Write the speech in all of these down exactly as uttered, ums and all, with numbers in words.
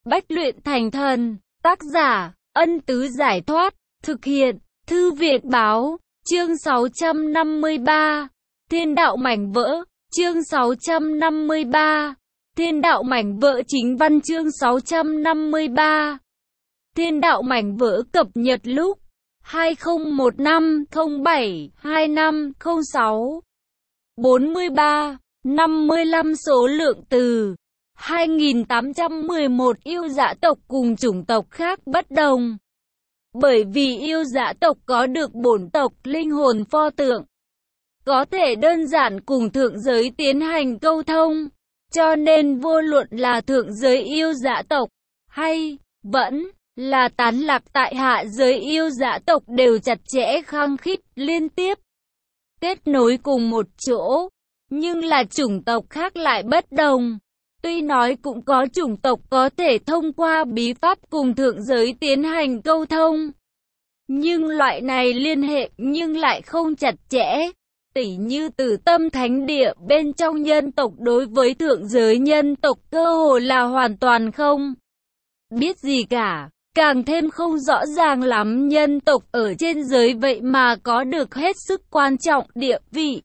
bách luyện thành thần. Tác giả, Ân Tứ Giải Thoát. Thực hiện, Thư Viện Báo. Chương sáu trăm năm mươi ba. Thiên đạo mảnh vỡ. Chương sáu trăm năm mươi ba. Thiên đạo mảnh vỡ. Chính văn chương sáu trăm năm mươi ba. Thiên đạo mảnh vỡ cập nhật lúc hai không một năm không bảy hai năm không sáu. bốn mươi ba, năm mươi lăm số lượng từ hai nghìn tám trăm mười một. Yêu dã tộc cùng chủng tộc khác bất đồng. Bởi vì yêu dã tộc có được bổn tộc linh hồn pho tượng, có thể đơn giản cùng thượng giới tiến hành câu thông, cho nên vô luận là thượng giới yêu dã tộc hay vẫn là tán lạc tại hạ giới yêu dã tộc đều chặt chẽ khăng khít liên tiếp kết nối cùng một chỗ. Nhưng là chủng tộc khác lại bất đồng. Tuy nói cũng có chủng tộc có thể thông qua bí pháp cùng thượng giới tiến hành câu thông, nhưng loại này liên hệ nhưng lại không chặt chẽ. Tỉ như Tử Tâm Thánh Địa bên trong nhân tộc đối với thượng giới nhân tộc cơ hồ là hoàn toàn không biết gì cả. Càng thêm không rõ ràng lắm nhân tộc ở trên giới vậy mà có được hết sức quan trọng địa vị.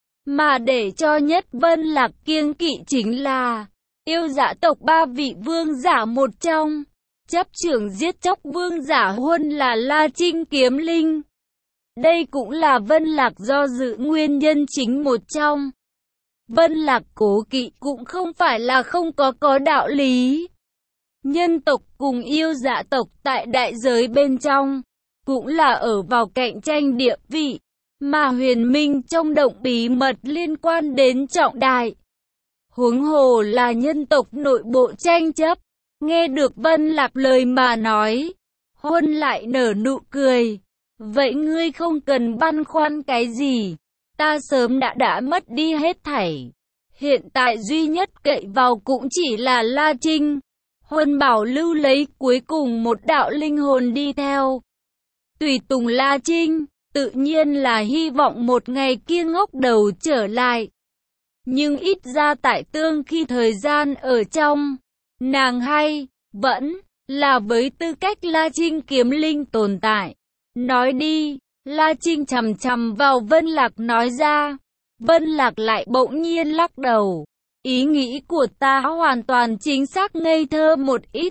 Mà để cho Nhất Vân Lạc kiêng kỵ chính là yêu dã tộc ba vị vương giả một trong. Chấp trưởng giết chóc vương giả Huân là La Trinh Kiếm Linh. Đây cũng là Vân Lạc do dự nguyên nhân chính một trong. Vân Lạc cố kỵ cũng không phải là không có có đạo lý. Nhân tộc cùng yêu dã tộc tại đại giới bên trong cũng là ở vào cạnh tranh địa vị, mà huyền minh trong động bí mật liên quan đến trọng đại. Huống hồ là nhân tộc nội bộ tranh chấp. Nghe được Vân Lạc lời mà nói, Huân lại nở nụ cười. Vậy ngươi không cần băn khoăn cái gì, ta sớm đã đã mất đi hết thảy. Hiện tại duy nhất cậy vào cũng chỉ là La Trinh. Huân bảo lưu lấy cuối cùng một đạo linh hồn đi theo tùy tùng La Trinh, tự nhiên là hy vọng một ngày kia ngóc đầu trở lại. Nhưng ít ra tại tương khi thời gian ở trong, nàng hay vẫn là với tư cách La Trinh Kiếm Linh tồn tại. Nói đi, La Trinh chằm chằm vào Vân Lạc nói ra. Vân Lạc lại bỗng nhiên lắc đầu. Ý nghĩ của ta hoàn toàn chính xác ngây thơ một ít.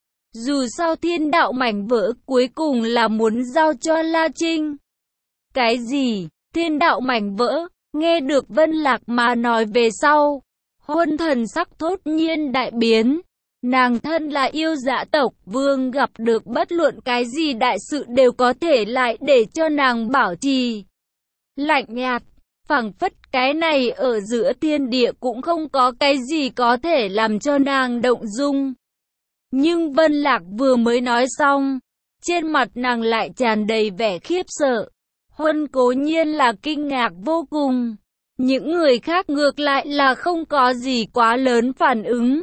Dù sao thiên đạo mảnh vỡ cuối cùng là muốn giao cho La Trinh. Cái gì? Thiên đạo mảnh vỡ? Nghe được Vân Lạc mà nói về sau, Huân thần sắc thốt nhiên đại biến. Nàng thân là yêu dã tộc vương, gặp được bất luận cái gì đại sự đều có thể lại để cho nàng bảo trì lạnh nhạt. Phảng phất cái này ở giữa thiên địa cũng không có cái gì có thể làm cho nàng động dung. Nhưng Vân Lạc vừa mới nói xong, trên mặt nàng lại tràn đầy vẻ khiếp sợ. Huân cố nhiên là kinh ngạc vô cùng. Những người khác ngược lại là không có gì quá lớn phản ứng.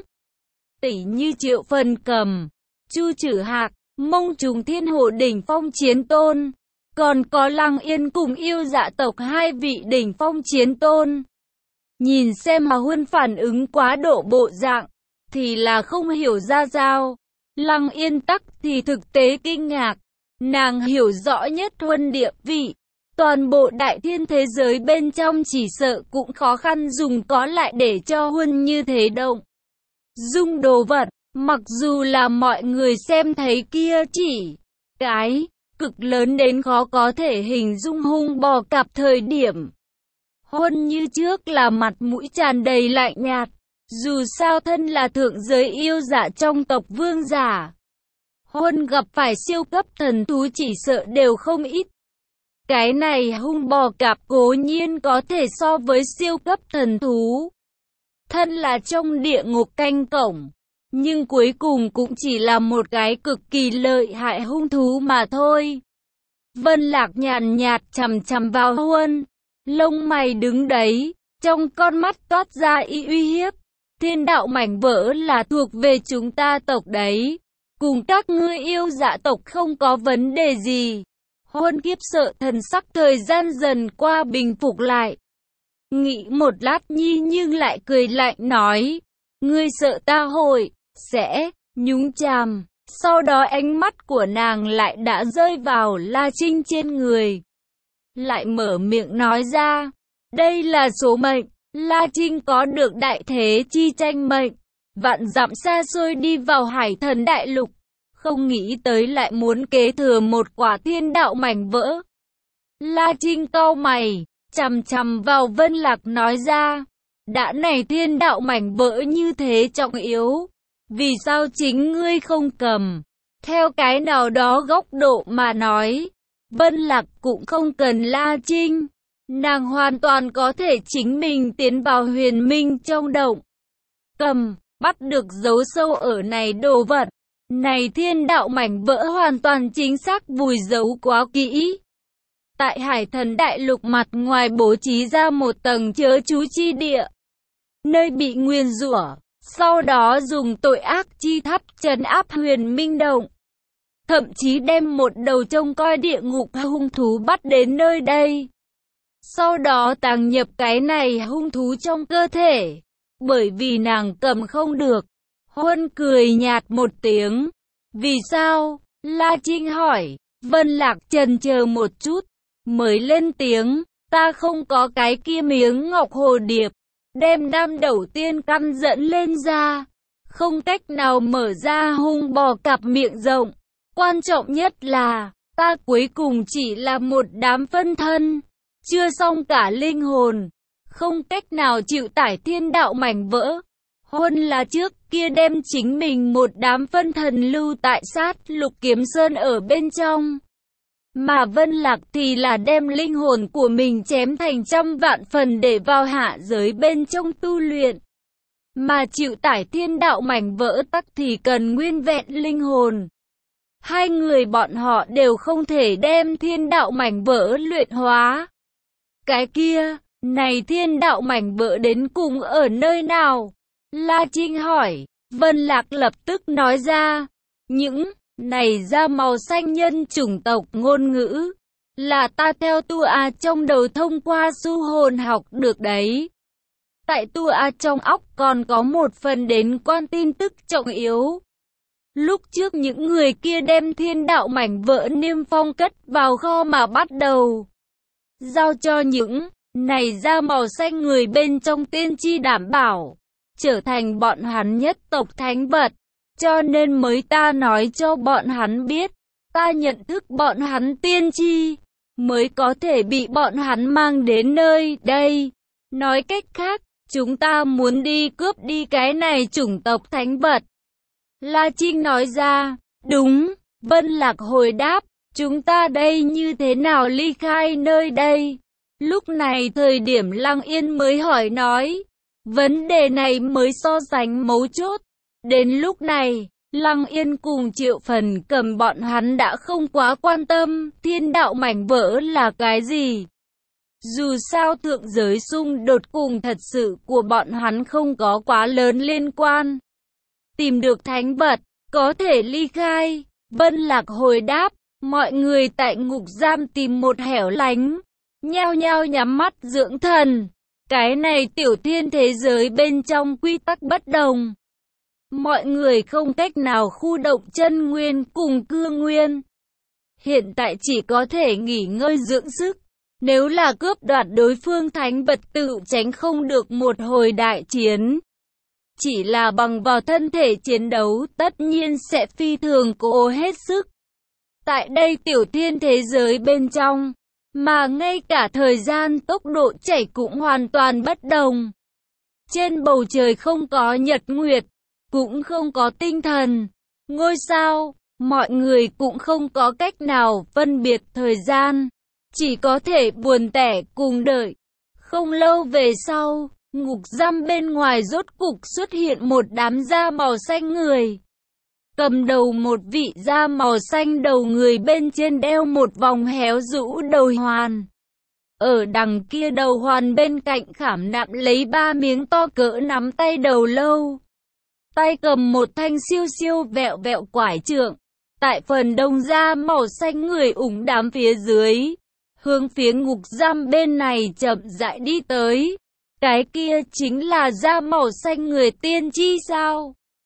Tỉ như Triệu Phần Cầm, Chu Trử Hạc, Mông Trùng Thiên Hộ đỉnh phong chiến tôn. Còn có Lăng Yên cùng yêu dã tộc hai vị đỉnh phong chiến tôn. Nhìn xem mà Huân phản ứng quá độ bộ dạng, thì là không hiểu ra sao. Lăng Yên tắc thì thực tế kinh ngạc. Nàng hiểu rõ nhất Huân địa vị. Toàn bộ đại thiên thế giới bên trong chỉ sợ cũng khó khăn dùng có lại để cho Huân như thế động dung đồ vật. Mặc dù là mọi người xem thấy kia chỉ cái cực lớn đến khó có thể hình dung hung bò cạp thời điểm, Huân như trước là mặt mũi tràn đầy lạnh nhạt. Dù sao thân là thượng giới yêu dã trong tộc vương giả, Huân gặp phải siêu cấp thần thú chỉ sợ đều không ít. Cái này hung bò cạp cố nhiên có thể so với siêu cấp thần thú, thân là trong địa ngục canh cổng, nhưng cuối cùng cũng chỉ là một cái cực kỳ lợi hại hung thú mà thôi. Vân Lạc nhàn nhạt chằm chằm vào Huân, lông mày đứng đấy, trong con mắt toát ra ý uy hiếp. Thiên đạo mảnh vỡ là thuộc về chúng ta tộc đấy, cùng các ngươi yêu dã tộc không có vấn đề gì. Huân khiếp sợ thần sắc thời gian dần qua bình phục lại. Nghĩ một lát nhi nhưng lại cười lạnh nói, ngươi sợ ta hội sẽ nhúng chàm. Sau đó ánh mắt của nàng lại đã rơi vào La Trinh trên người. Lại mở miệng nói ra, đây là số mệnh. La Trinh có được đại thế chi tranh mệnh, vạn dặm xa xôi đi vào Hải Thần Đại Lục, không nghĩ tới lại muốn kế thừa một quả thiên đạo mảnh vỡ. La Trinh cau mày, chằm chằm vào Vân Lạc nói ra, đã này thiên đạo mảnh vỡ như thế trọng yếu, vì sao chính ngươi không cầm? Theo cái nào đó góc độ mà nói, Vân Lạc cũng không cần La Trinh. Nàng hoàn toàn có thể chính mình tiến vào huyền minh trong động. Cầm, bắt được dấu sâu ở này đồ vật. Này thiên đạo mảnh vỡ hoàn toàn chính xác vùi giấu quá kỹ. Tại Hải Thần Đại Lục mặt ngoài bố trí ra một tầng chớ chú chi địa. Nơi bị nguyền rủa, sau đó dùng tội ác chi thắp trấn áp huyền minh động. Thậm chí đem một đầu trông coi địa ngục hung thú bắt đến nơi đây. Sau đó tàng nhập cái này hung thú trong cơ thể. Bởi vì nàng cầm không được. Huân cười nhạt một tiếng. Vì sao? La Trinh hỏi. Vân Lạc chần chờ một chút. Mới lên tiếng. Ta không có cái kia miếng ngọc hồ điệp. Đem đam đầu tiên căn dẫn lên ra. Không cách nào mở ra hung bò cặp miệng rộng. Quan trọng nhất là, ta cuối cùng chỉ là một đám phân thân. Chưa xong cả linh hồn, không cách nào chịu tải thiên đạo mảnh vỡ. Huân là trước kia đem chính mình một đám phân thần lưu tại sát Lục Kiếm Sơn ở bên trong. Mà Vân Lạc thì là đem linh hồn của mình chém thành trăm vạn phần để vào hạ giới bên trong tu luyện. Mà chịu tải thiên đạo mảnh vỡ tắc thì cần nguyên vẹn linh hồn. Hai người bọn họ đều không thể đem thiên đạo mảnh vỡ luyện hóa. Cái kia, này thiên đạo mảnh vỡ đến cùng ở nơi nào? La Trinh hỏi. Vân Lạc lập tức nói ra. Những này da màu xanh nhân chủng tộc ngôn ngữ là ta theo tu A trong đầu thông qua du hồn học được đấy. Tại tu A trong óc còn có một phần đến quan tin tức trọng yếu. Lúc trước những người kia đem thiên đạo mảnh vỡ niêm phong cất vào kho mà bắt đầu giao cho những này da màu xanh người bên trong tiên tri đảm bảo, trở thành bọn hắn nhất tộc thánh vật. Cho nên mới ta nói cho bọn hắn biết, ta nhận thức bọn hắn tiên tri, mới có thể bị bọn hắn mang đến nơi đây. Nói cách khác, chúng ta muốn đi cướp đi cái này chủng tộc thánh vật. La Trinh nói ra, đúng, Vân Lạc hồi đáp, chúng ta đây như thế nào ly khai nơi đây? Lúc này thời điểm Lăng Yên mới hỏi nói, vấn đề này mới so sánh mấu chốt. Đến lúc này, Lăng Yên cùng Triệu Phần Cầm bọn hắn đã không quá quan tâm thiên đạo mảnh vỡ là cái gì. Dù sao thượng giới xung đột cùng thật sự của bọn hắn không có quá lớn liên quan. Tìm được thánh vật, có thể ly khai. Vân Lạc hồi đáp, mọi người tại ngục giam tìm một hẻo lánh, nhao nhao nhắm mắt dưỡng thần. Cái này tiểu thiên thế giới bên trong quy tắc bất đồng. Mọi người không cách nào khu động chân nguyên cùng cương nguyên. Hiện tại chỉ có thể nghỉ ngơi dưỡng sức. Nếu là cướp đoạt đối phương thánh vật tự tránh không được một hồi đại chiến. Chỉ là bằng vào thân thể chiến đấu tất nhiên sẽ phi thường cố hết sức. Tại đây tiểu thiên thế giới bên trong, mà ngay cả thời gian tốc độ chảy cũng hoàn toàn bất đồng. Trên bầu trời không có nhật nguyệt, cũng không có tinh thần, ngôi sao, mọi người cũng không có cách nào phân biệt thời gian. Chỉ có thể buồn tẻ cùng đợi. Không lâu về sau, ngục giam bên ngoài rốt cục xuất hiện một đám da màu xanh người. Cầm đầu một vị da màu xanh đầu người bên trên đeo một vòng héo rũ đầu hoàn. Ở đằng kia đầu hoàn bên cạnh khảm nạm lấy ba miếng to cỡ nắm tay đầu lâu. Tay cầm một thanh siêu siêu vẹo vẹo quải trượng. Tại phần đông da màu xanh người ủng đám phía dưới. Hướng phía ngục giam bên này chậm rãi đi tới. Cái kia chính là da màu xanh người tiên tri sao?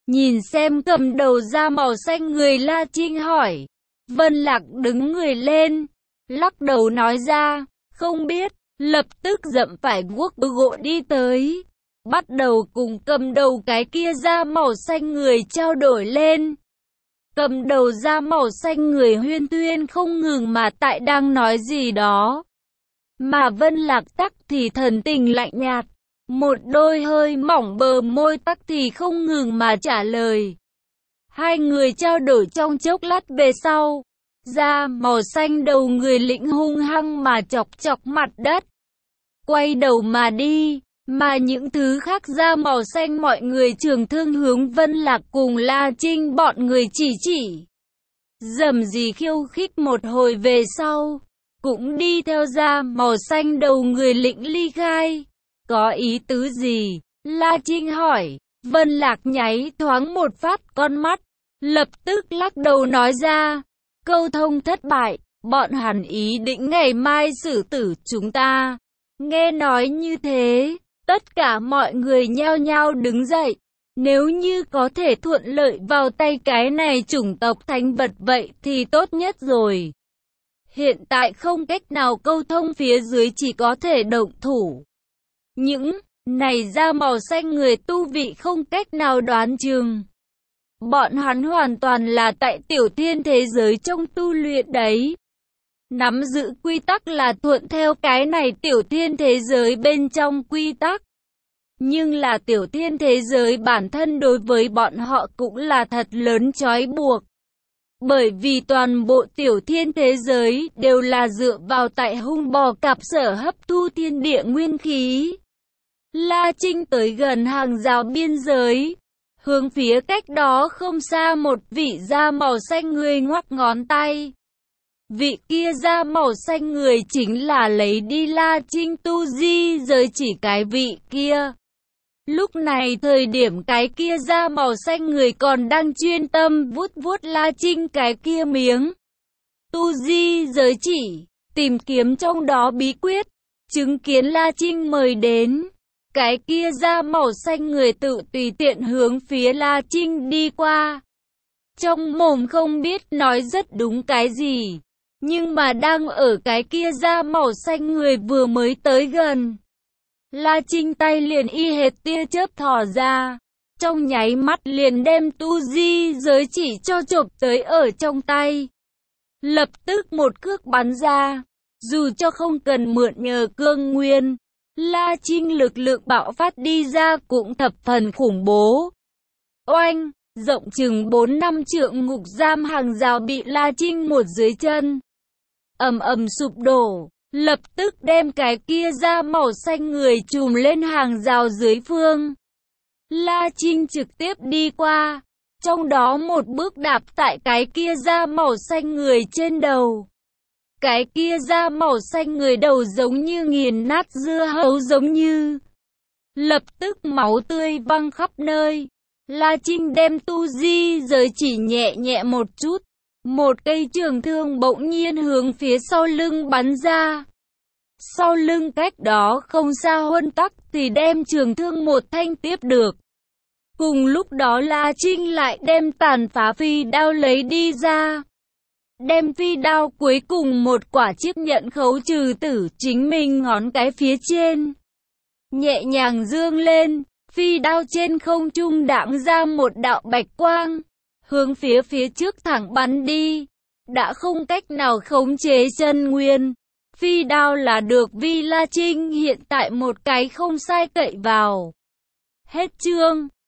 Nhìn xem cầm đầu da màu xanh người, La Trinh hỏi. Vân Lạc đứng người lên, lắc đầu nói ra, không biết, lập tức dậm phải guốc gỗ đi tới. Bắt đầu cùng cầm đầu cái kia da màu xanh người trao đổi lên. Cầm đầu da màu xanh người huyên thuyên không ngừng mà tại đang nói gì đó. Mà Vân Lạc tắc thì thần tình lạnh nhạt. Một đôi hơi mỏng bờ môi tắc thì không ngừng mà trả lời. Hai người trao đổi trong chốc lát về sau. Da màu xanh đầu người lĩnh hung hăng mà chọc chọc mặt đất. Quay đầu mà đi. Mà những thứ khác da màu xanh mọi người trường thương hướng Vân Lạc cùng La Trinh bọn người chỉ chỉ. Dầm gì khiêu khích một hồi về sau. Cũng đi theo da màu xanh đầu người lĩnh ly khai. Có ý tứ gì? La Trinh hỏi. Vân Lạc nháy thoáng một phát con mắt. Lập tức lắc đầu nói ra. Câu thông thất bại. Bọn hắn ý định ngày mai xử tử chúng ta. Nghe nói như thế. Tất cả mọi người nhao nhao đứng dậy. Nếu như có thể thuận lợi vào tay cái này chủng tộc thánh vật vậy thì tốt nhất rồi. Hiện tại không cách nào câu thông, phía dưới chỉ có thể động thủ. Những này da màu xanh người tu vị không cách nào đoán chừng. Bọn hắn hoàn toàn là tại tiểu thiên thế giới trong tu luyện đấy. Nắm giữ quy tắc là thuận theo cái này tiểu thiên thế giới bên trong quy tắc. Nhưng là tiểu thiên thế giới bản thân đối với bọn họ cũng là thật lớn trói buộc. Bởi vì toàn bộ tiểu thiên thế giới đều là dựa vào tại hung bò cạp sở hấp thu thiên địa nguyên khí. La Trinh tới gần hàng rào biên giới. Hướng phía cách đó không xa một vị da màu xanh người ngoắc ngón tay. Vị kia da màu xanh người chính là lấy đi La Trinh tu di giới chỉ cái vị kia. Lúc này thời điểm cái kia da màu xanh người còn đang chuyên tâm vuốt vuốt La Trinh cái kia miếng tu di giới chỉ, tìm kiếm trong đó bí quyết, chứng kiến La Trinh mời đến. Cái kia da màu xanh người tự tùy tiện hướng phía La Trinh đi qua. Trong mồm không biết nói rất đúng cái gì, nhưng mà đang ở cái kia da màu xanh người vừa mới tới gần. La Trinh tay liền y hệt tia chớp thò ra, trong nháy mắt liền đem tu di giới chỉ cho chộp tới ở trong tay. Lập tức một cước bắn ra, dù cho không cần mượn nhờ cương nguyên, La Trinh lực lượng bạo phát đi ra cũng thập phần khủng bố. Oanh, rộng chừng bốn năm trượng ngục giam hàng rào bị La Trinh một dưới chân ầm ầm sụp đổ. Lập tức đem cái kia da màu xanh người trùm lên hàng rào dưới phương. La Trinh trực tiếp đi qua, trong đó một bước đạp tại cái kia da màu xanh người trên đầu. Cái kia da màu xanh người đầu giống như nghiền nát dưa hấu giống như. Lập tức máu tươi văng khắp nơi. La Trinh đem tu di giới chỉ nhẹ nhẹ một chút. Một cây trường thương bỗng nhiên hướng phía sau lưng bắn ra. Sau lưng cách đó không xa Huân Tắc thì đem trường thương một thanh tiếp được. Cùng lúc đó La Trinh lại đem tàn phá phi đao lấy đi ra. Đem phi đao cuối cùng một quả chiếc nhận khấu trừ tử chính mình ngón cái phía trên. Nhẹ nhàng dương lên, phi đao trên không trung đãng ra một đạo bạch quang. Hướng phía phía trước thẳng bắn đi. Đã không cách nào khống chế chân nguyên. Phi đao là được vì La Trinh hiện tại một cái không sai cậy vào. Hết chương.